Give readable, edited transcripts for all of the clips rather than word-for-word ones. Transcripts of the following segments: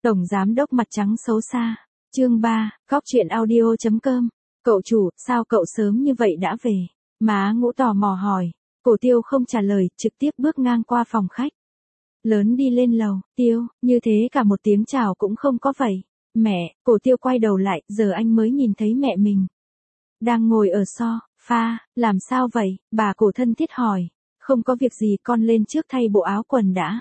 Tổng giám đốc mặt trắng xấu xa. Chương 3, góc truyện audio.com. Cậu chủ, sao cậu sớm như vậy đã về? Má Ngũ tò mò hỏi. Cổ Tiêu không trả lời, trực tiếp bước ngang qua phòng khách. Lớn đi lên lầu. Tiêu, như thế cả một tiếng chào cũng không có vậy. Mẹ, Cổ Tiêu quay đầu lại, giờ anh mới nhìn thấy mẹ mình. Đang ngồi ở sofa, làm sao vậy? Bà Cổ thân thiết hỏi. Không có việc gì, con lên trước thay bộ áo quần đã.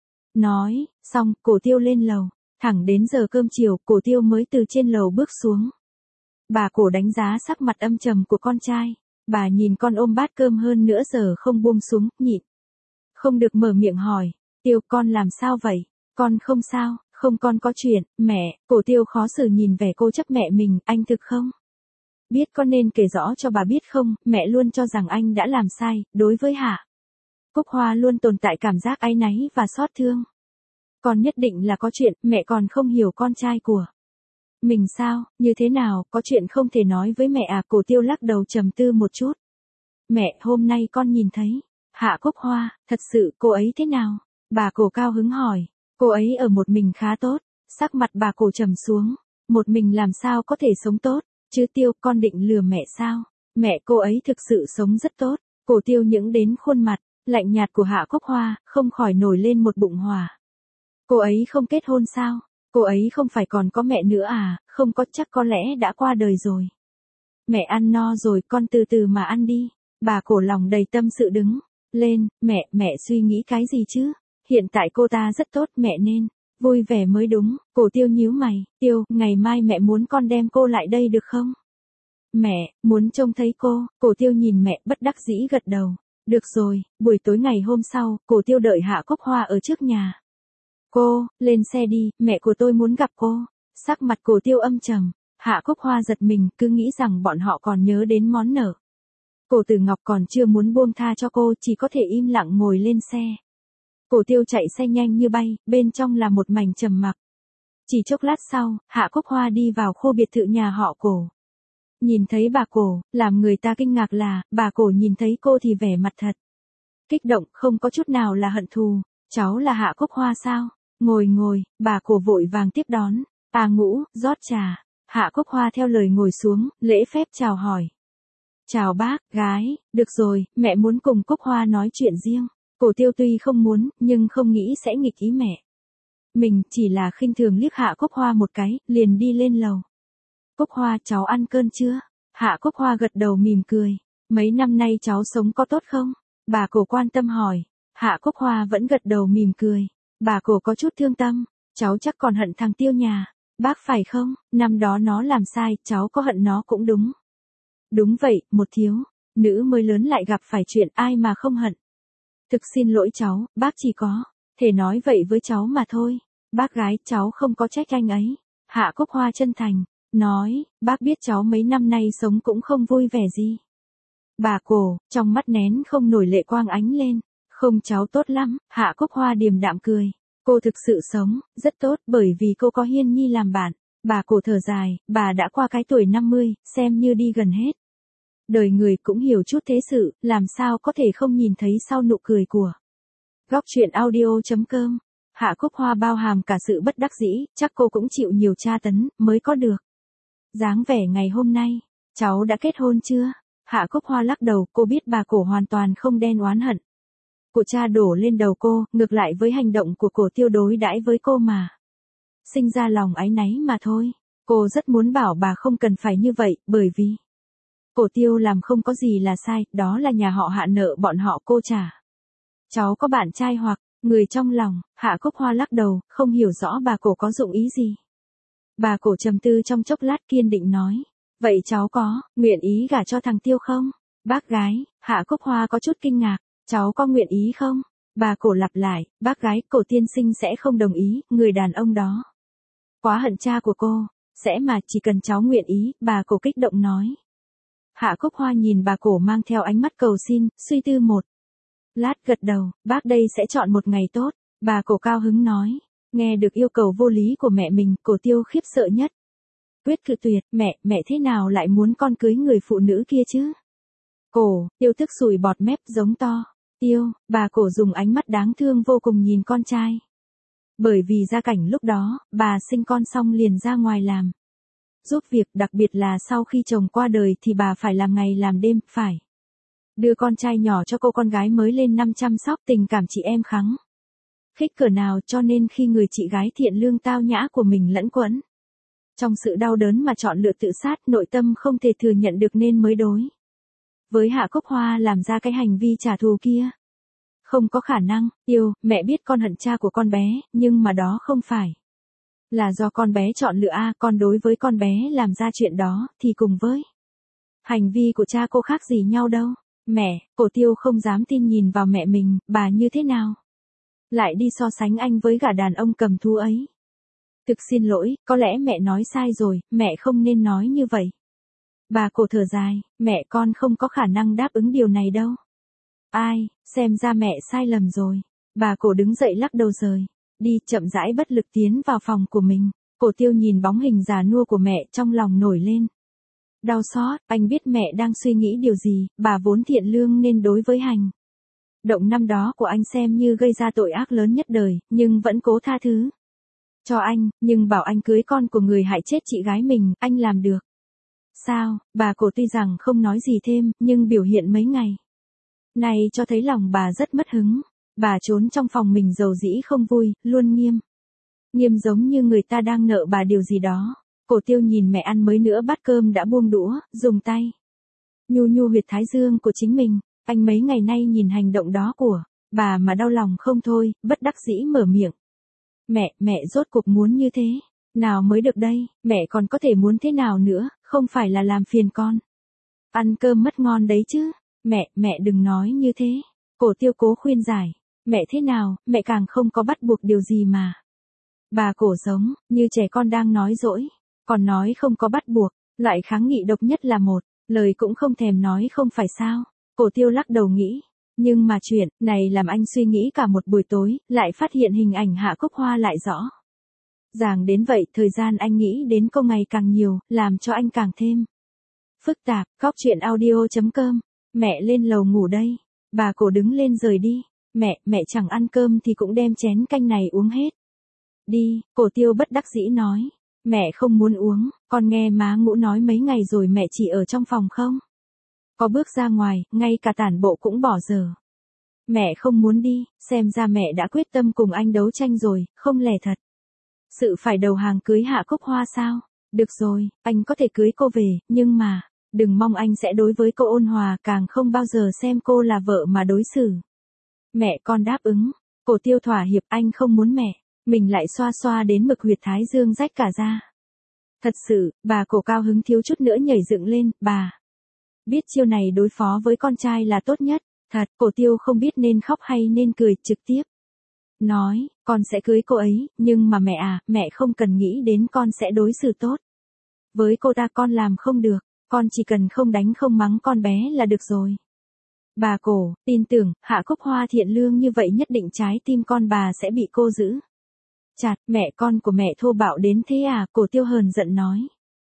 Nói, xong, Cổ Tiêu lên lầu. Thẳng đến giờ cơm chiều, Cổ Tiêu mới từ trên lầu bước xuống. Bà Cổ đánh giá sắc mặt âm trầm của con trai. Bà nhìn con ôm bát cơm hơn nửa giờ không buông xuống, nhịn. Không được mở miệng hỏi. Tiêu, con làm sao vậy? Con không sao, không, con có chuyện. Mẹ, Cổ Tiêu khó xử nhìn vẻ cô chấp mẹ mình, anh thực không? Biết con nên kể rõ cho bà biết không, mẹ luôn cho rằng anh đã làm sai, đối với Hạ Cúc Hoa luôn tồn tại cảm giác áy náy và xót thương. Con nhất định là có chuyện, mẹ còn không hiểu con trai của mình sao, như thế nào, có chuyện không thể nói với mẹ à? Cổ Tiêu lắc đầu trầm tư một chút. Mẹ, hôm nay con nhìn thấy Hạ Cúc Hoa, thật sự, cô ấy thế nào? Bà Cổ cao hứng hỏi. Cô ấy ở một mình khá tốt. Sắc mặt bà Cổ trầm xuống. Một mình làm sao có thể sống tốt? Chứ Tiêu, con định lừa mẹ sao? Mẹ, cô ấy thực sự sống rất tốt. Cổ Tiêu những đến khuôn mặt lạnh nhạt của Hạ Cúc Hoa, không khỏi nổi lên một bụng hỏa. Cô ấy không kết hôn sao? Cô ấy không phải còn có mẹ nữa à? Không có, chắc có lẽ đã qua đời rồi. Mẹ ăn no rồi, con từ từ mà ăn đi. Bà Cổ lòng đầy tâm sự đứng lên. Mẹ suy nghĩ cái gì chứ? Hiện tại cô ta rất tốt, mẹ nên vui vẻ mới đúng. Cổ Tiêu nhíu mày. Tiêu, ngày mai mẹ muốn con đem cô lại đây được không? Mẹ, muốn trông thấy cô. Cổ Tiêu nhìn mẹ bất đắc dĩ gật đầu. Được rồi. Buổi tối ngày hôm sau, Cổ Tiêu đợi Hạ Cúc Hoa ở trước nhà. Cô, lên xe đi, mẹ của tôi muốn gặp cô. Sắc mặt Cổ Tiêu âm trầm. Hạ Cúc Hoa giật mình, cứ nghĩ rằng bọn họ còn nhớ đến món nợ. Cổ Tử Ngọc còn chưa muốn buông tha cho cô, chỉ có thể im lặng ngồi lên xe. Cổ Tiêu chạy xe nhanh như bay, bên trong là một mảnh trầm mặc. Chỉ chốc lát sau, Hạ Cúc Hoa đi vào khu biệt thự nhà họ Cổ. Nhìn thấy bà Cổ, làm người ta kinh ngạc là, bà Cổ nhìn thấy cô thì vẻ mặt thật kích động, không có chút nào là hận thù. Cháu là Hạ Cúc Hoa sao? Ngồi, bà Cổ vội vàng tiếp đón. À Ngũ, rót trà. Hạ Cúc Hoa theo lời ngồi xuống, lễ phép chào hỏi. Chào bác, gái, được rồi, mẹ muốn cùng Cúc Hoa nói chuyện riêng. Cổ Tiêu tuy không muốn, nhưng không nghĩ sẽ nghịch ý mẹ. Mình chỉ là khinh thường liếc Hạ Cúc Hoa một cái, liền đi lên lầu. Cúc Hoa, cháu ăn cơm chưa? Hạ Cúc Hoa gật đầu mỉm cười. Mấy năm nay cháu sống có tốt không? Bà Cổ quan tâm hỏi. Hạ Cúc Hoa vẫn gật đầu mỉm cười. Bà Cổ có chút thương tâm. Cháu chắc còn hận thằng Tiêu nhà bác phải không? Năm đó nó làm sai, cháu có hận nó cũng đúng. Đúng vậy, một thiếu nữ mới lớn lại gặp phải chuyện ai mà không hận. Thực xin lỗi cháu, bác chỉ có thể nói vậy với cháu mà thôi. Bác gái, cháu không có trách anh ấy. Hạ Cúc Hoa chân thành nói, bác biết cháu mấy năm nay sống cũng không vui vẻ gì. Bà Cổ, trong mắt nén không nổi lệ quang ánh lên. Không, cháu tốt lắm. Hạ Cúc Hoa điềm đạm cười. Cô thực sự sống rất tốt bởi vì cô có Hiên Nhi làm bạn. Bà Cổ thở dài, bà đã qua cái tuổi 50, xem như đi gần hết. Đời người cũng hiểu chút thế sự, làm sao có thể không nhìn thấy sau nụ cười của góc truyện audio.com. Hạ Cúc Hoa bao hàm cả sự bất đắc dĩ, chắc cô cũng chịu nhiều tra tấn, mới có được dáng vẻ ngày hôm nay. Cháu đã kết hôn chưa? Hạ Cúc Hoa lắc đầu, cô biết bà Cổ hoàn toàn không đen oán hận của cha đổ lên đầu cô, ngược lại với hành động của Cổ Tiêu đối đãi với cô mà sinh ra lòng áy náy mà thôi. Cô rất muốn bảo bà không cần phải như vậy, bởi vì Cổ Tiêu làm không có gì là sai, đó là nhà họ Hạ nợ bọn họ cô trả. Cháu có bạn trai hoặc người trong lòng? Hạ Cúc Hoa lắc đầu, không hiểu rõ bà Cổ có dụng ý gì. Bà Cổ trầm tư trong chốc lát kiên định nói. Vậy cháu có nguyện ý gả cho thằng Tiêu không? Bác gái, Hạ Cúc Hoa có chút kinh ngạc. Cháu có nguyện ý không? Bà Cổ lặp lại, bác gái, Cổ tiên sinh sẽ không đồng ý, người đàn ông đó quá hận cha của cô. Sẽ mà, chỉ cần cháu nguyện ý, bà Cổ kích động nói. Hạ Cúc Hoa nhìn bà Cổ mang theo ánh mắt cầu xin, suy tư một lát gật đầu, bác đây sẽ chọn một ngày tốt. Bà Cổ cao hứng nói. Nghe được yêu cầu vô lý của mẹ mình, Cổ Tiêu khiếp sợ nhất. Quyết cự tuyệt, mẹ thế nào lại muốn con cưới người phụ nữ kia chứ? Cổ Tiêu tức sùi bọt mép giống to. Tiêu, bà Cổ dùng ánh mắt đáng thương vô cùng nhìn con trai. Bởi vì gia cảnh lúc đó, bà sinh con xong liền ra ngoài làm. Giúp việc, đặc biệt là sau khi chồng qua đời thì bà phải làm ngày làm đêm, phải đưa con trai nhỏ cho cô con gái mới lên năm chăm sóc, tình cảm chị em khắng khích cỡ nào, cho nên khi người chị gái thiện lương tao nhã của mình lẫn quẫn trong sự đau đớn mà chọn lựa tự sát, nội tâm không thể thừa nhận được nên mới đối với Hạ Cúc Hoa làm ra cái hành vi trả thù kia. Không có khả năng, yêu, mẹ biết con hận cha của con bé, nhưng mà đó không phải là do con bé chọn lựa con đối với con bé làm ra chuyện đó, thì cùng với hành vi của cha cô khác gì nhau đâu. Mẹ, Cổ Tiêu không dám tin nhìn vào mẹ mình, bà như thế nào lại đi so sánh anh với gã đàn ông cầm thú ấy. Thực xin lỗi, có lẽ mẹ nói sai rồi, mẹ không nên nói như vậy. Bà Cổ thở dài, mẹ con không có khả năng đáp ứng điều này đâu. Ai, xem ra mẹ sai lầm rồi. Bà Cổ đứng dậy lắc đầu rời đi, chậm rãi bất lực tiến vào phòng của mình. Cổ Tiêu nhìn bóng hình già nua của mẹ, trong lòng nổi lên đau xót. Anh biết mẹ đang suy nghĩ điều gì, bà vốn thiện lương nên đối với hành động năm đó của anh xem như gây ra tội ác lớn nhất đời, nhưng vẫn cố tha thứ cho anh, nhưng bảo anh cưới con của người hại chết chị gái mình, anh làm được sao? Bà Cổ tuy rằng không nói gì thêm, nhưng biểu hiện mấy ngày này cho thấy lòng bà rất mất hứng. Bà trốn trong phòng mình dầu dĩ không vui, luôn nghiêm giống như người ta đang nợ bà điều gì đó. Cổ Tiêu nhìn mẹ ăn mới nữa bát cơm đã buông đũa, dùng tay nhu nhu huyệt thái dương của chính mình. Anh mấy ngày nay nhìn hành động đó của bà mà đau lòng không thôi, bất đắc dĩ mở miệng. Mẹ rốt cuộc muốn như thế nào mới được đây, mẹ còn có thể muốn thế nào nữa, không phải là làm phiền con ăn cơm mất ngon đấy chứ. Mẹ đừng nói như thế. Cổ Tiêu cố khuyên giải. Mẹ thế nào, mẹ càng không có bắt buộc điều gì mà. Bà Cổ giống như trẻ con đang nói dỗi, còn nói không có bắt buộc, loại kháng nghị độc nhất là một lời cũng không thèm nói không phải sao. Cổ Tiêu lắc đầu nghĩ, nhưng mà chuyện này làm anh suy nghĩ cả một buổi tối, lại phát hiện hình ảnh Hạ Cúc Hoa lại rõ ràng đến vậy. Thời gian anh nghĩ đến cô ngày càng nhiều, làm cho anh càng thêm phức tạp. Góc truyện audio.com. Mẹ lên lầu ngủ đây. Bà Cổ đứng lên rời đi. Mẹ chẳng ăn cơm thì cũng đem chén canh này uống hết đi. Cổ Tiêu bất đắc dĩ nói. Mẹ không muốn uống, con nghe má Ngũ nói mấy ngày rồi mẹ chỉ ở trong phòng không có bước ra ngoài, ngay cả tản bộ cũng bỏ giờ. Mẹ không muốn đi, xem ra mẹ đã quyết tâm cùng anh đấu tranh rồi, không lẽ thật sự phải đầu hàng cưới Hạ Cúc Hoa sao? Được rồi, anh có thể cưới cô về, nhưng mà đừng mong anh sẽ đối với cô ôn hòa, càng không bao giờ xem cô là vợ mà đối xử. Mẹ con đáp ứng. Cổ Tiêu thỏa hiệp. Anh không muốn mẹ mình lại xoa xoa đến mực huyệt thái dương rách cả ra. Thật sự, bà Cổ cao hứng thiếu chút nữa nhảy dựng lên. Bà biết chiêu này đối phó với con trai là tốt nhất. Thật. Cổ Tiêu không biết nên khóc hay nên cười, trực tiếp nói, con sẽ cưới cô ấy, nhưng mà mẹ không cần nghĩ đến con sẽ đối xử tốt với cô ta, con làm không được, con chỉ cần không đánh không mắng con bé là được rồi. Bà Cổ tin tưởng Hạ Cúc Hoa thiện lương như vậy nhất định trái tim con bà sẽ bị cô giữ chặt. Mẹ con của mẹ thô bạo đến thế à? Cổ Tiêu hờn giận nói.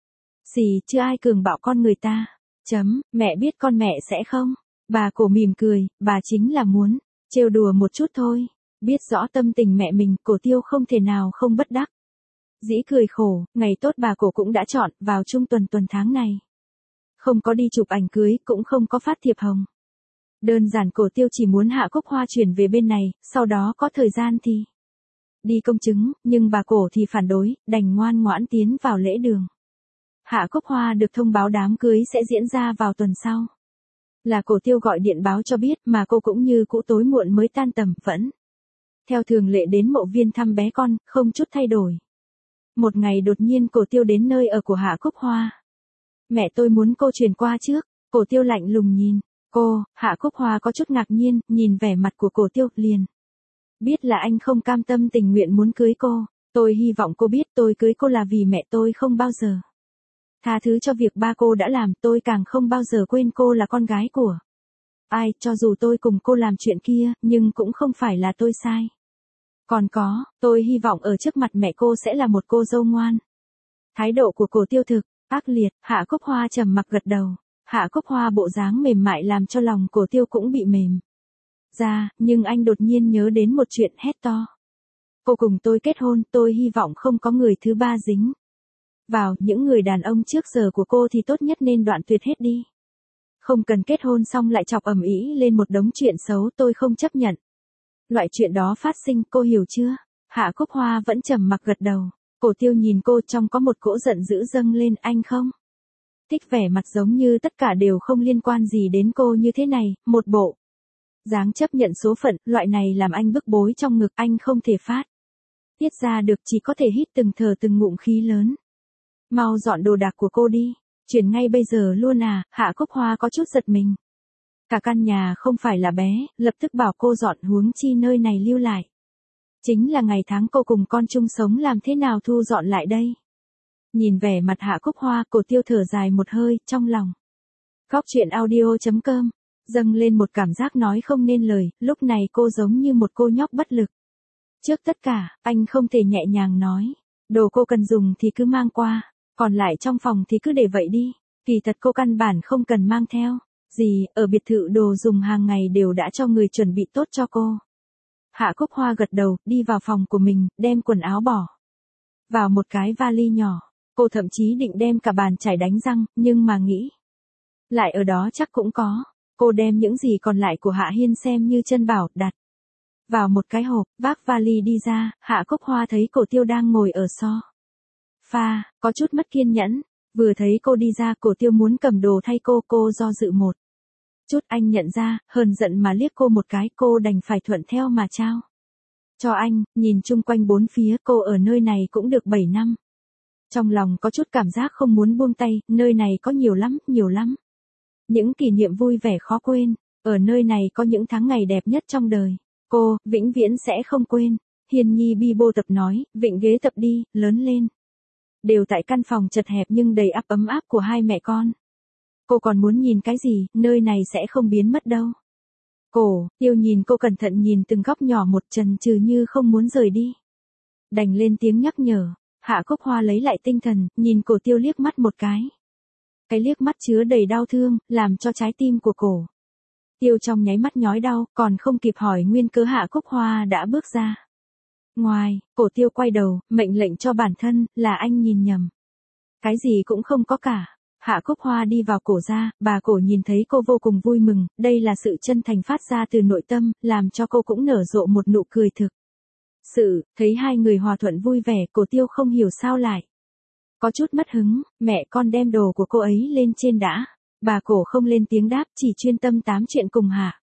Gì chứ, ai cường bạo con người ta. Mẹ biết con mẹ sẽ không. Bà Cổ mỉm cười, bà chính là muốn trêu đùa một chút thôi. Biết rõ tâm tình mẹ mình, Cổ Tiêu không thể nào không bất đắc dĩ cười khổ. Ngày tốt bà Cổ cũng đã chọn, vào trung tuần tháng này không có đi chụp ảnh cưới, cũng không có phát thiệp hồng. Đơn giản Cổ Tiêu chỉ muốn Hạ Cúc Hoa chuyển về bên này, sau đó có thời gian thì đi công chứng, nhưng bà Cổ thì phản đối, đành ngoan ngoãn tiến vào lễ đường. Hạ Cúc Hoa được thông báo đám cưới sẽ diễn ra vào tuần sau. Là Cổ Tiêu gọi điện báo cho biết, mà cô cũng như cũ tối muộn mới tan tầm, vẫn theo thường lệ đến mộ viên thăm bé con, không chút thay đổi. Một ngày đột nhiên Cổ Tiêu đến nơi ở của Hạ Cúc Hoa. Mẹ tôi muốn cô chuyển qua trước. Cổ Tiêu lạnh lùng nhìn cô. Hạ Cúc Hoa có chút ngạc nhiên, nhìn vẻ mặt của Cổ Tiêu, liền biết là anh không cam tâm tình nguyện muốn cưới cô. Tôi hy vọng cô biết tôi cưới cô là vì mẹ tôi không bao giờ tha thứ cho việc ba cô đã làm, tôi càng không bao giờ quên cô là con gái của ai, cho dù tôi cùng cô làm chuyện kia, nhưng cũng không phải là tôi sai. Còn có, tôi hy vọng ở trước mặt mẹ cô sẽ là một cô dâu ngoan. Thái độ của Cổ Tiêu thực ác liệt. Hạ Cúc Hoa trầm mặc gật đầu. Hạ Cúc Hoa bộ dáng mềm mại làm cho lòng Cổ Tiêu cũng bị mềm ra, nhưng anh đột nhiên nhớ đến một chuyện, hét to. cô cùng tôi kết hôn, tôi hy vọng không có người thứ ba dính vào, những người đàn ông trước giờ của cô thì tốt nhất nên đoạn tuyệt hết đi. Không cần kết hôn xong lại chọc ầm ĩ lên một đống chuyện xấu, tôi không chấp nhận. Loại chuyện đó phát sinh, cô hiểu chưa? Hạ Cúc Hoa vẫn trầm mặc gật đầu. Cổ Tiêu nhìn cô trong có một cỗ giận dữ dâng lên, anh không thích vẻ mặt giống như tất cả đều không liên quan gì đến cô như thế này, một bộ dáng chấp nhận số phận, loại này làm anh bức bối trong ngực, anh không thể phát tiết ra được, chỉ có thể hít từng thở từng ngụm khí lớn. Mau dọn đồ đạc của cô đi, chuyển ngay bây giờ luôn à? Hạ Cúc Hoa có chút giật mình. Cả căn nhà không phải là bé, lập tức bảo cô dọn, huống chi nơi này lưu lại. Chính là ngày tháng cô cùng con chung sống, làm thế nào thu dọn lại đây? Nhìn vẻ mặt Hạ Cúc Hoa, Cổ Tiêu thở dài một hơi, trong lòng. Góc chuyện audio.com, dâng lên một cảm giác nói không nên lời, lúc này cô giống như một cô nhóc bất lực. Trước tất cả, anh không thể nhẹ nhàng nói. Đồ cô cần dùng thì cứ mang qua, còn lại trong phòng thì cứ để vậy đi. Kỳ thật cô căn bản không cần mang theo gì, ở biệt thự đồ dùng hàng ngày đều đã cho người chuẩn bị tốt cho cô. Hạ Cúc Hoa gật đầu, đi vào phòng của mình, đem quần áo bỏ vào một cái vali nhỏ. Cô thậm chí định đem cả bàn chải đánh răng, nhưng mà nghĩ lại ở đó chắc cũng có. Cô đem những gì còn lại của Hạ Hiên xem như chân bảo, đặt vào một cái hộp, vác vali đi ra. Hạ Cúc Hoa thấy Cổ Tiêu đang ngồi ở sofa, có chút mất kiên nhẫn. Vừa thấy cô đi ra, Cổ Tiêu muốn cầm đồ thay cô do dự một chút, anh nhận ra, hờn giận mà liếc cô một cái, cô đành phải thuận theo mà trao cho anh. Nhìn chung quanh bốn phía, cô ở nơi này cũng được 7 năm. Trong lòng có chút cảm giác không muốn buông tay, nơi này có nhiều lắm. Những kỷ niệm vui vẻ khó quên, ở nơi này có những tháng ngày đẹp nhất trong đời. Cô, vĩnh viễn sẽ không quên. Hiên Nhi bi bô tập nói, vịnh ghế tập đi, lớn lên. Đều tại căn phòng chật hẹp nhưng đầy ấm áp của hai mẹ con. Cô còn muốn nhìn cái gì, nơi này sẽ không biến mất đâu. Cổ Tiêu nhìn cô cẩn thận, nhìn từng góc nhỏ một, chần chừ như không muốn rời đi. Đành lên tiếng nhắc nhở. Hạ Cúc Hoa lấy lại tinh thần, nhìn Cổ Tiêu liếc mắt một cái. Cái liếc mắt chứa đầy đau thương, làm cho trái tim của Cổ Tiêu trong nháy mắt nhói đau, còn không kịp hỏi nguyên cớ Hạ Cúc Hoa đã bước ra ngoài. Cổ Tiêu quay đầu, mệnh lệnh cho bản thân, là anh nhìn nhầm. Cái gì cũng không có cả. Hạ Cúc Hoa đi vào Cổ gia, bà Cổ nhìn thấy cô vô cùng vui mừng, đây là sự chân thành phát ra từ nội tâm, làm cho cô cũng nở rộ một nụ cười thực sự. Thấy hai người hòa thuận vui vẻ, Cổ Tiêu không hiểu sao lại có chút mất hứng. Mẹ con đem đồ của cô ấy lên trên đã. Bà Cổ không lên tiếng đáp, chỉ chuyên tâm tám chuyện cùng Hạ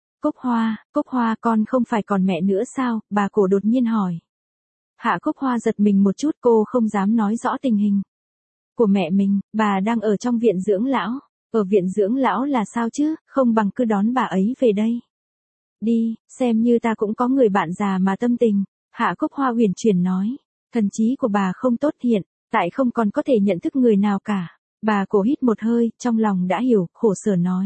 Cúc Hoa con không phải còn mẹ nữa sao? Bà Cổ đột nhiên hỏi. Hạ Cúc Hoa giật mình một chút, cô không dám nói rõ tình hình của mẹ mình. Bà đang ở trong viện dưỡng lão. Ở viện dưỡng lão là sao chứ, không bằng cứ đón bà ấy về đây đi, xem như ta cũng có người bạn già mà tâm tình. Hạ Cúc Hoa huyền chuyển nói. Thần trí của bà không tốt, hiện tại không còn có thể nhận thức người nào cả. Bà Cổ hít một hơi, trong lòng đã hiểu, khổ sở nói.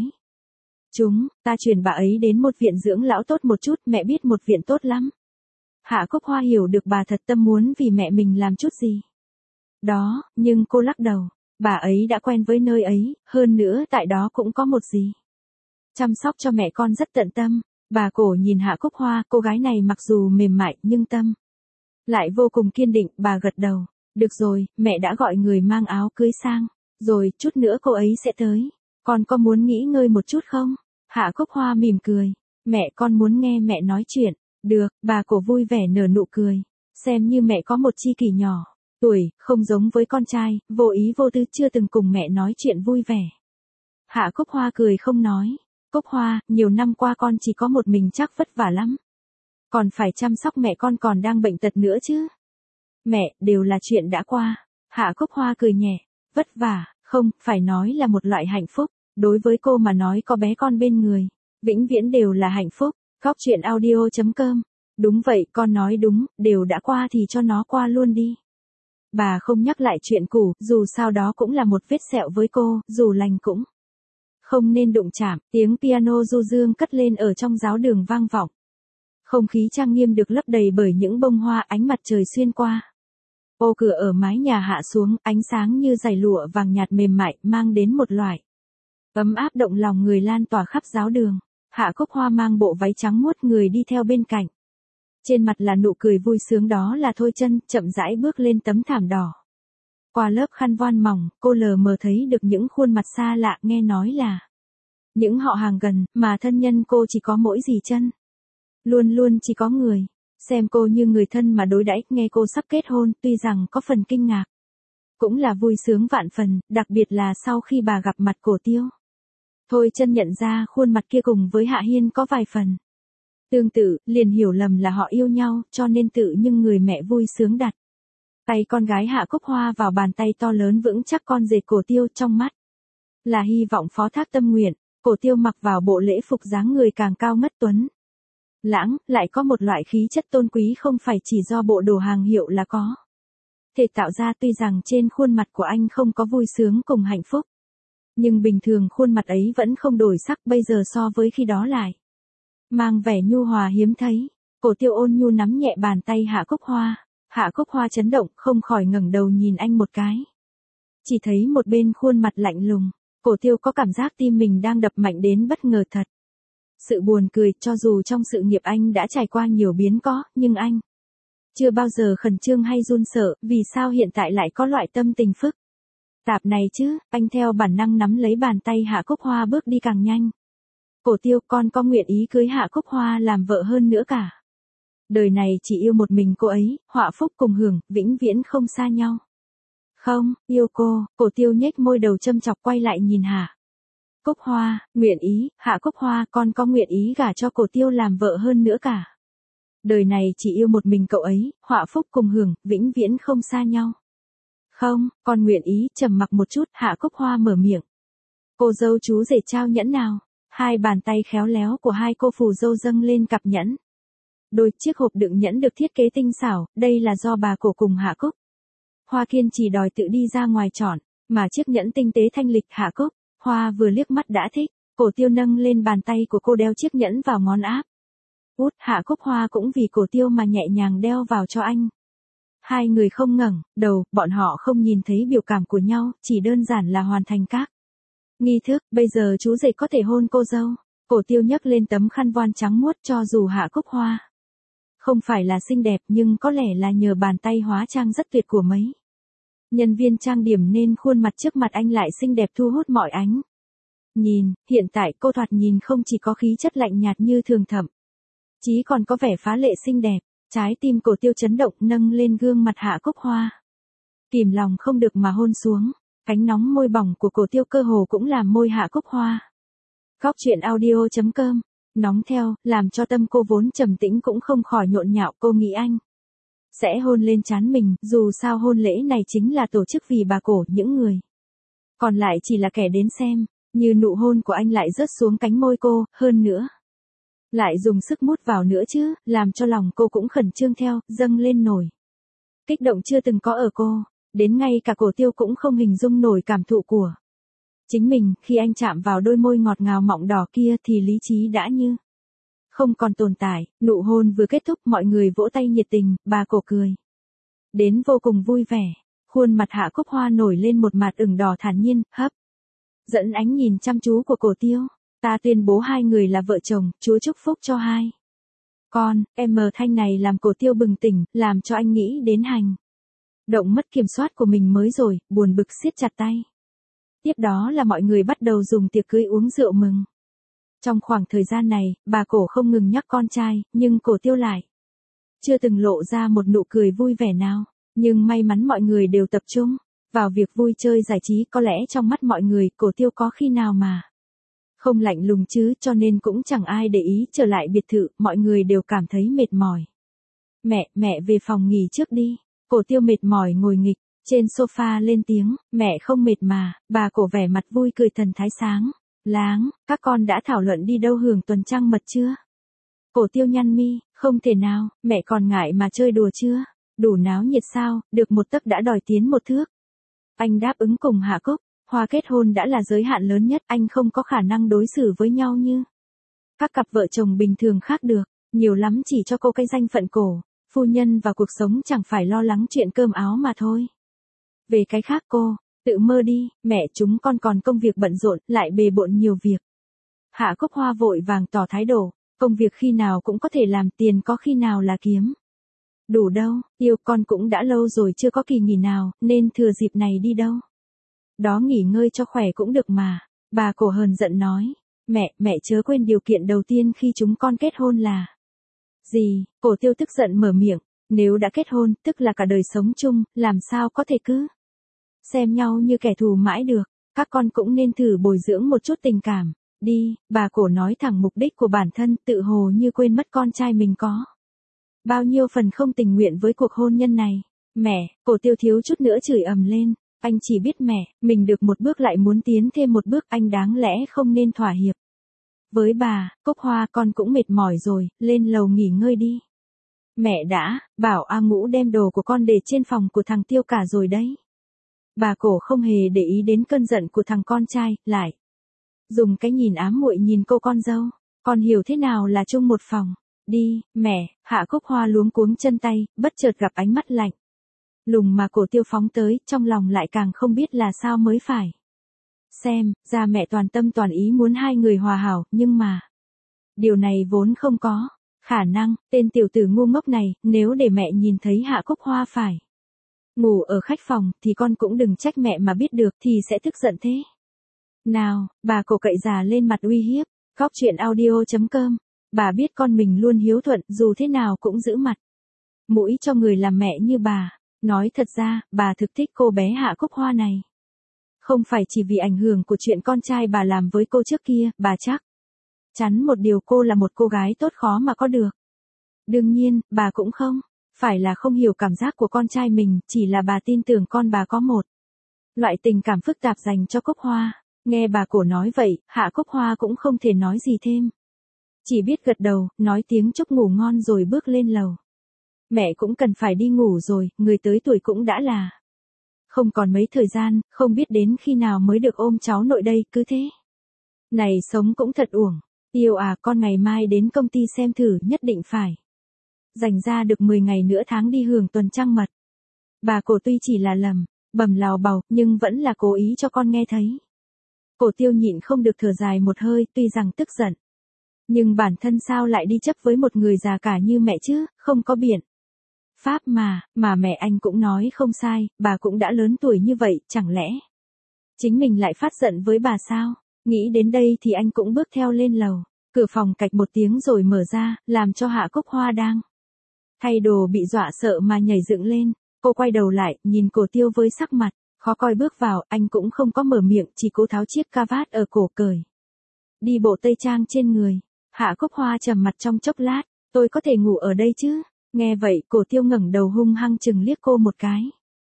Ta chuyển bà ấy đến một viện dưỡng lão tốt một chút, mẹ biết một viện tốt lắm. Hạ Cúc Hoa hiểu được bà thật tâm muốn vì mẹ mình làm chút gì đó, nhưng cô lắc đầu. Bà ấy đã quen với nơi ấy, hơn nữa tại đó cũng có một gì chăm sóc cho mẹ con rất tận tâm. Bà Cổ nhìn Hạ Cúc Hoa, cô gái này mặc dù mềm mại nhưng tâm lại vô cùng kiên định. Bà gật đầu. Được rồi, mẹ đã gọi người mang áo cưới sang rồi, chút nữa cô ấy sẽ tới. Con có muốn nghỉ ngơi một chút không? Hạ Cúc Hoa mỉm cười. Mẹ con muốn nghe mẹ nói chuyện. Được, bà Cổ vui vẻ nở nụ cười. Xem như mẹ có một tri kỷ nhỏ tuổi, không giống với con trai, vô ý vô tư chưa từng cùng mẹ nói chuyện vui vẻ. Hạ Cúc Hoa cười không nói. Cúc Hoa, nhiều năm qua con chỉ có một mình chắc vất vả lắm. Còn phải chăm sóc mẹ con còn đang bệnh tật nữa chứ. Mẹ, đều là chuyện đã qua. Hạ Cúc Hoa cười nhẹ. Vất vả, không, phải nói là một loại hạnh phúc. Đối với cô mà nói có bé con bên người, vĩnh viễn đều là hạnh phúc. Góc chuyện audio.com. Đúng vậy, con nói đúng, đều đã qua thì cho nó qua luôn đi. Bà không nhắc lại chuyện cũ, dù sao đó cũng là một vết sẹo với cô, dù lành cũng không nên đụng chạm. Tiếng piano du dương cất lên ở trong giáo đường vang vọng. Không khí trang nghiêm được lấp đầy bởi những bông hoa, ánh mặt trời xuyên qua ô cửa ở mái nhà hạ xuống, ánh sáng như dải lụa vàng nhạt mềm mại, mang đến một loại ấm áp động lòng người lan tỏa khắp giáo đường. Hạ Cúc Hoa mang bộ váy trắng muốt, người đi theo bên cạnh Trên mặt là nụ cười vui sướng, đó là Thôi Chân, chậm rãi bước lên tấm thảm đỏ. Qua lớp khăn voan mỏng, cô lờ mờ thấy được những khuôn mặt xa lạ, nghe nói là những họ hàng gần, mà thân nhân cô chỉ có mỗi dì Chân. Luôn luôn chỉ có người xem cô như người thân mà đối đãi, nghe cô sắp kết hôn, tuy rằng có phần kinh ngạc, cũng là vui sướng vạn phần, đặc biệt là sau khi bà gặp mặt Cổ Tiêu. Thôi Chân nhận ra khuôn mặt kia cùng với Hạ Hiên có vài phần tương tự, liền hiểu lầm là họ yêu nhau, cho nên tự nhưng người mẹ vui sướng đặt tay con gái Hạ Cúc Hoa vào bàn tay to lớn vững chắc con rể Cổ Tiêu, trong mắt là hy vọng phó thác tâm nguyện. Cổ Tiêu mặc vào bộ lễ phục dáng người càng cao ngất tuấn lãng, lại có một loại khí chất tôn quý không phải chỉ do bộ đồ hàng hiệu là có thể tạo ra, tuy rằng trên khuôn mặt của anh không có vui sướng cùng hạnh phúc, nhưng bình thường khuôn mặt ấy vẫn không đổi sắc, bây giờ so với khi đó lại mang vẻ nhu hòa hiếm thấy. Cổ Tiêu ôn nhu nắm nhẹ bàn tay Hạ Cúc Hoa. Hạ Cúc Hoa chấn động, không khỏi ngẩng đầu nhìn anh một cái. Chỉ thấy một bên khuôn mặt lạnh lùng, Cổ Tiêu có cảm giác tim mình đang đập mạnh đến bất ngờ thật. Sự buồn cười, cho dù trong sự nghiệp anh đã trải qua nhiều biến cố, nhưng anh chưa bao giờ khẩn trương hay run sợ, vì sao hiện tại lại có loại tâm tình phức tạp này chứ? Anh theo bản năng nắm lấy bàn tay Hạ Cúc Hoa bước đi càng nhanh. Cổ Tiêu, con có nguyện ý cưới Hạ Cúc Hoa làm vợ hơn nữa cả? Đời này chỉ yêu một mình cô ấy, họa phúc cùng hưởng, vĩnh viễn không xa nhau. Không, yêu cô. Cổ Tiêu nhếch môi đầu châm chọc quay lại nhìn Hạ Cúc Hoa, nguyện ý. Hạ Cúc Hoa, con có nguyện ý gả cho Cổ Tiêu làm vợ hơn nữa cả? Đời này chỉ yêu một mình cậu ấy, họa phúc cùng hưởng, vĩnh viễn không xa nhau. Không, con nguyện ý. Trầm mặc một chút, Hạ Cúc Hoa mở miệng. Cô dâu chú rể trao nhẫn nào? Hai bàn tay khéo léo của hai cô phù dâu dâng lên cặp nhẫn. Đôi chiếc hộp đựng nhẫn được thiết kế tinh xảo, đây là do bà Cổ cùng Hạ Cúc Hoa kiên trì đòi tự đi ra ngoài chọn, mà chiếc nhẫn tinh tế thanh lịch Hạ Cúc Hoa vừa liếc mắt đã thích. Cổ Tiêu nâng lên bàn tay của cô đeo chiếc nhẫn vào ngón áp út, Hạ Cúc Hoa cũng vì Cổ Tiêu mà nhẹ nhàng đeo vào cho anh. Hai người không ngẩng đầu, bọn họ không nhìn thấy biểu cảm của nhau, chỉ đơn giản là hoàn thành các nghi thức. Bây giờ chú rể có thể hôn cô dâu. Cổ Tiêu nhấc lên tấm khăn voan trắng muốt, cho dù Hạ Cúc Hoa không phải là xinh đẹp, nhưng có lẽ là nhờ bàn tay hóa trang rất tuyệt của mấy nhân viên trang điểm nên khuôn mặt trước mặt anh lại xinh đẹp thu hút mọi ánh nhìn. Hiện tại cô thoạt nhìn không chỉ có khí chất lạnh nhạt như thường, thậm chí còn có vẻ phá lệ xinh đẹp. Trái tim Cổ Tiêu chấn động, nâng lên gương mặt Hạ Cúc Hoa, kìm lòng không được mà hôn xuống. Cánh nóng môi bỏng của Cổ Tiêu cơ hồ cũng làm môi Hạ Cúc Hoa. Góc truyện audio.com nóng theo, làm cho tâm cô vốn trầm tĩnh cũng không khỏi nhộn nhạo. Cô nghĩ anh sẽ hôn lên trán mình, dù sao hôn lễ này chính là tổ chức vì bà Cổ, những người còn lại chỉ là kẻ đến xem. Như nụ hôn của anh lại rớt xuống cánh môi cô, hơn nữa lại dùng sức mút vào nữa chứ, làm cho lòng cô cũng khẩn trương theo, dâng lên nổi kích động chưa từng có ở cô. Đến ngay cả Cổ Tiêu cũng không hình dung nổi cảm thụ của chính mình, khi anh chạm vào đôi môi ngọt ngào mọng đỏ kia thì lý trí đã như không còn tồn tại. Nụ hôn vừa kết thúc, mọi người vỗ tay nhiệt tình, bà Cổ cười đến vô cùng vui vẻ. Khuôn mặt Hạ Cúc Hoa nổi lên một mặt ửng đỏ thản nhiên, hấp dẫn ánh nhìn chăm chú của Cổ Tiêu. Ta tuyên bố hai người là vợ chồng, Chúa chúc phúc cho hai con. Em thanh này làm Cổ Tiêu bừng tỉnh, làm cho anh nghĩ đến hành động mất kiểm soát của mình mới rồi, buồn bực siết chặt tay. Tiếp đó là mọi người bắt đầu dùng tiệc cưới uống rượu mừng. Trong khoảng thời gian này, bà Cổ không ngừng nhắc con trai, nhưng Cổ Tiêu lại chưa từng lộ ra một nụ cười vui vẻ nào. Nhưng may mắn mọi người đều tập trung vào việc vui chơi giải trí, có lẽ trong mắt mọi người, Cổ Tiêu có khi nào mà không lạnh lùng chứ, cho nên cũng chẳng ai để ý. Trở lại biệt thự, mọi người đều cảm thấy mệt mỏi. Mẹ về phòng nghỉ trước đi. Cổ Tiêu mệt mỏi ngồi nghịch trên sofa lên tiếng, mẹ không mệt mà. Bà Cổ vẻ mặt vui cười thần thái sáng láng, các con đã thảo luận đi đâu hưởng tuần trăng mật chưa? Cổ Tiêu nhăn mi, không thể nào, mẹ còn ngại mà chơi đùa chưa? Đủ náo nhiệt sao, được một tấc đã đòi tiến một thước. Anh đáp ứng cùng Hạ Cúc Hoa kết hôn đã là giới hạn lớn nhất, anh không có khả năng đối xử với nhau như các cặp vợ chồng bình thường khác được. Nhiều lắm chỉ cho cô cái danh phận cổ phu nhân và cuộc sống chẳng phải lo lắng chuyện cơm áo mà thôi. Về cái khác cô tự mơ đi, mẹ chúng con còn công việc bận rộn, lại bề bộn nhiều việc. Hạ Cúc Hoa vội vàng tỏ thái độ. Công việc khi nào cũng có thể làm, tiền có khi nào là kiếm. Đủ đâu, yêu con cũng đã lâu rồi chưa có kỳ nghỉ nào, nên thừa dịp này đi đâu. Đó nghỉ ngơi cho khỏe cũng được mà. Bà Cổ hờn giận nói. Mẹ chớ quên điều kiện đầu tiên khi chúng con kết hôn là. Gì, Cổ Tiêu tức giận mở miệng. Nếu đã kết hôn, tức là cả đời sống chung, làm sao có thể cứ xem nhau như kẻ thù mãi được. Các con cũng nên thử bồi dưỡng một chút tình cảm. Đi, bà Cổ nói thẳng mục đích của bản thân, tự hồ như quên mất con trai mình có bao nhiêu phần không tình nguyện với cuộc hôn nhân này. Mẹ, Cổ Tiêu thiếu chút nữa chửi ầm lên. Anh chỉ biết mẹ, mình được một bước lại muốn tiến thêm một bước, anh đáng lẽ không nên thỏa hiệp. Với bà, Cúc Hoa con cũng mệt mỏi rồi, lên lầu nghỉ ngơi đi. Mẹ đã, bảo A Ngũ đem đồ của con để trên phòng của thằng Tiêu cả rồi đấy. Bà Cổ không hề để ý đến cơn giận của thằng con trai, lại dùng cái nhìn ám muội nhìn cô con dâu. Con hiểu thế nào là chung một phòng. Đi, mẹ, Hạ Cúc Hoa luống cuống chân tay, bất chợt gặp ánh mắt lạnh lùng mà Cổ Tiêu phóng tới, trong lòng lại càng không biết là sao mới phải. Xem ra mẹ toàn tâm toàn ý muốn hai người hòa hảo, nhưng mà điều này vốn không có khả năng. Tên tiểu tử ngu ngốc này, nếu để mẹ nhìn thấy Hạ Cúc Hoa phải ngủ ở khách phòng, thì con cũng đừng trách mẹ mà biết được thì sẽ tức giận thế nào. Bà Cổ cậy già lên mặt uy hiếp. Góc truyện audio.com. Bà biết con mình luôn hiếu thuận, dù thế nào cũng giữ mặt mũi cho người làm mẹ như bà. Nói thật ra, bà thực thích cô bé Hạ Cúc Hoa này. Không phải chỉ vì ảnh hưởng của chuyện con trai bà làm với cô trước kia, bà chắc chắn một điều, cô là một cô gái tốt khó mà có được. Đương nhiên, bà cũng không phải là không hiểu cảm giác của con trai mình, chỉ là bà tin tưởng con bà có một loại tình cảm phức tạp dành cho Cúc Hoa. Nghe bà Cổ nói vậy, Hạ Cúc Hoa cũng không thể nói gì thêm. Chỉ biết gật đầu, nói tiếng chúc ngủ ngon rồi bước lên lầu. Mẹ cũng cần phải đi ngủ rồi, người tới tuổi cũng đã là không còn mấy thời gian, không biết đến khi nào mới được ôm cháu nội đây, cứ thế này sống cũng thật uổng. Yêu à, con ngày mai đến công ty xem thử, nhất định phải dành ra được 10 ngày nữa tháng đi hưởng tuần trăng mật. Bà Cổ tuy chỉ là lầm bầm lào bầu, nhưng vẫn là cố ý cho con nghe thấy. Cổ Tiêu nhịn không được thở dài một hơi, tuy rằng tức giận, nhưng bản thân sao lại đi chấp với một người già cả như mẹ chứ, không có biện pháp mà mẹ anh cũng nói không sai, bà cũng đã lớn tuổi như vậy, chẳng lẽ chính mình lại phát giận với bà sao? Nghĩ đến đây thì anh cũng bước theo lên lầu. Cửa phòng cạch một tiếng rồi mở ra, làm cho Hạ Cúc Hoa đang thay đồ bị dọa sợ mà nhảy dựng lên. Cô quay đầu lại, nhìn Cổ Tiêu với sắc mặt khó coi bước vào, anh cũng không có mở miệng, chỉ cố tháo chiếc cà vạt ở cổ cởi đi bộ tây trang trên người. Hạ Cúc Hoa trầm mặt trong chốc lát, tôi có thể ngủ ở đây chứ? Nghe vậy, Cổ Tiêu ngẩng đầu hung hăng chừng liếc cô một cái.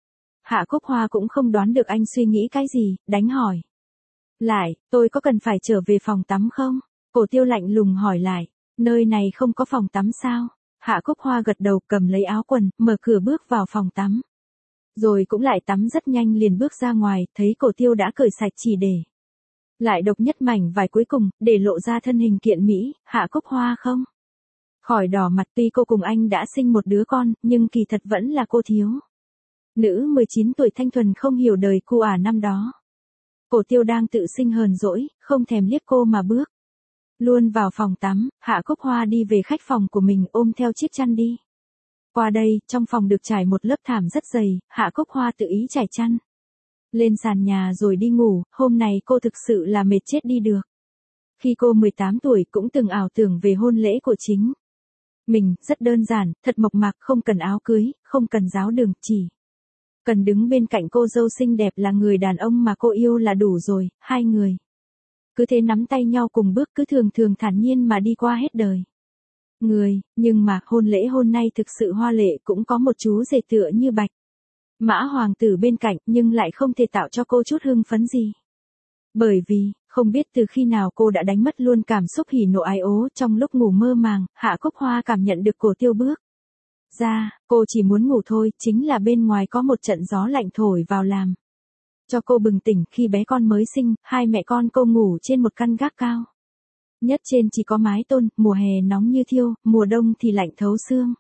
Hạ Cúc Hoa cũng không đoán được anh suy nghĩ cái gì, đánh hỏi lại, tôi có cần phải trở về phòng tắm không? Cổ Tiêu lạnh lùng hỏi lại, nơi này không có phòng tắm sao? Hạ Cúc Hoa gật đầu, cầm lấy áo quần, mở cửa bước vào phòng tắm. Rồi cũng lại tắm rất nhanh, liền bước ra ngoài, thấy Cổ Tiêu đã cởi sạch chỉ để lại độc nhất mảnh vải cuối cùng, để lộ ra thân hình kiện mỹ. Hạ Cúc Hoa không khỏi đỏ mặt, tuy cô cùng anh đã sinh một đứa con, nhưng kỳ thật vẫn là cô thiếu nữ 19 tuổi thanh thuần không hiểu đời cu ả năm đó. Cổ Tiêu đang tự sinh hờn dỗi, không thèm liếc cô mà bước luôn vào phòng tắm. Hạ Cúc Hoa đi về khách phòng của mình, ôm theo chiếc chăn đi qua đây. Trong phòng được trải một lớp thảm rất dày, Hạ Cúc Hoa tự ý trải chăn lên sàn nhà rồi đi ngủ. Hôm nay cô thực sự là mệt chết đi được. Khi cô 18 tuổi cũng từng ảo tưởng về hôn lễ của chính mình, rất đơn giản, thật mộc mạc, không cần áo cưới, không cần giáo đường, chỉ cần đứng bên cạnh cô dâu xinh đẹp là người đàn ông mà cô yêu là đủ rồi. Hai người cứ thế nắm tay nhau cùng bước, cứ thường thường thản nhiên mà đi qua hết đời người. Nhưng mà hôn lễ hôm nay thực sự hoa lệ, cũng có một chú rể tựa như Bạch Mã hoàng tử bên cạnh, nhưng lại không thể tạo cho cô chút hưng phấn gì. Bởi vì, không biết từ khi nào cô đã đánh mất luôn cảm xúc hỉ nộ ái ố. Trong lúc ngủ mơ màng, Hạ Cúc Hoa cảm nhận được Cổ Tiêu bước ra, cô chỉ muốn ngủ thôi, chính là bên ngoài có một trận gió lạnh thổi vào làm cho cô bừng tỉnh. Khi bé con mới sinh, hai mẹ con cô ngủ trên một căn gác cao nhất, trên chỉ có mái tôn, mùa hè nóng như thiêu, mùa đông thì lạnh thấu xương.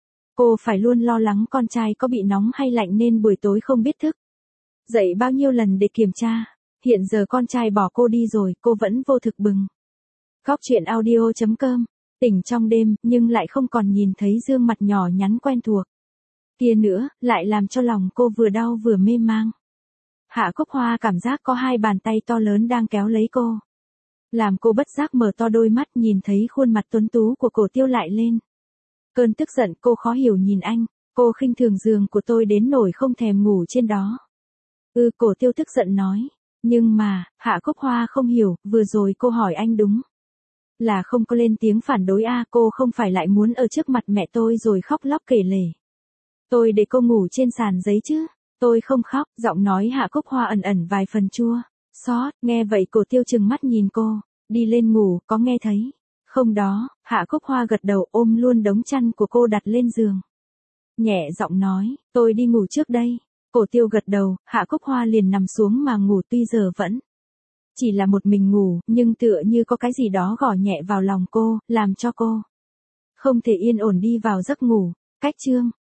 Cô phải luôn lo lắng con trai có bị nóng hay lạnh nên buổi tối không biết thức dậy bao nhiêu lần để kiểm tra. Hiện giờ con trai bỏ cô đi rồi, cô vẫn vô thực bừng. Góc truyện audio.com Tỉnh trong đêm, nhưng lại không còn nhìn thấy gương mặt nhỏ nhắn quen thuộc. Kia nữa, lại làm cho lòng cô vừa đau vừa mê mang. Hạ Cúc Hoa cảm giác có hai bàn tay to lớn đang kéo lấy cô. Làm cô bất giác mở to đôi mắt nhìn thấy khuôn mặt tuấn tú của Cổ Tiêu lại lên. Cơn tức giận cô khó hiểu nhìn anh, cô khinh thường giường của tôi đến nỗi không thèm ngủ trên đó. Cổ Tiêu tức giận nói. Nhưng mà, Hạ Cúc Hoa không hiểu, vừa rồi cô hỏi anh đúng. Là không có lên tiếng phản đối cô không phải lại muốn ở trước mặt mẹ tôi rồi khóc lóc kể lể. Tôi để cô ngủ trên sàn giấy chứ, tôi không khóc, giọng nói Hạ Cúc Hoa ẩn ẩn vài phần chua. Xót, nghe vậy Cổ Tiêu trừng mắt nhìn cô, đi lên ngủ, có nghe thấy? Không đó, Hạ Cúc Hoa gật đầu ôm luôn đống chăn của cô đặt lên giường. Nhẹ giọng nói, tôi đi ngủ trước đây. Cổ Tiêu gật đầu, Hạ Cúc Hoa liền nằm xuống mà ngủ tuy giờ vẫn chỉ là một mình ngủ, nhưng tựa như có cái gì đó gõ nhẹ vào lòng cô, làm cho cô không thể yên ổn đi vào giấc ngủ. Cách chương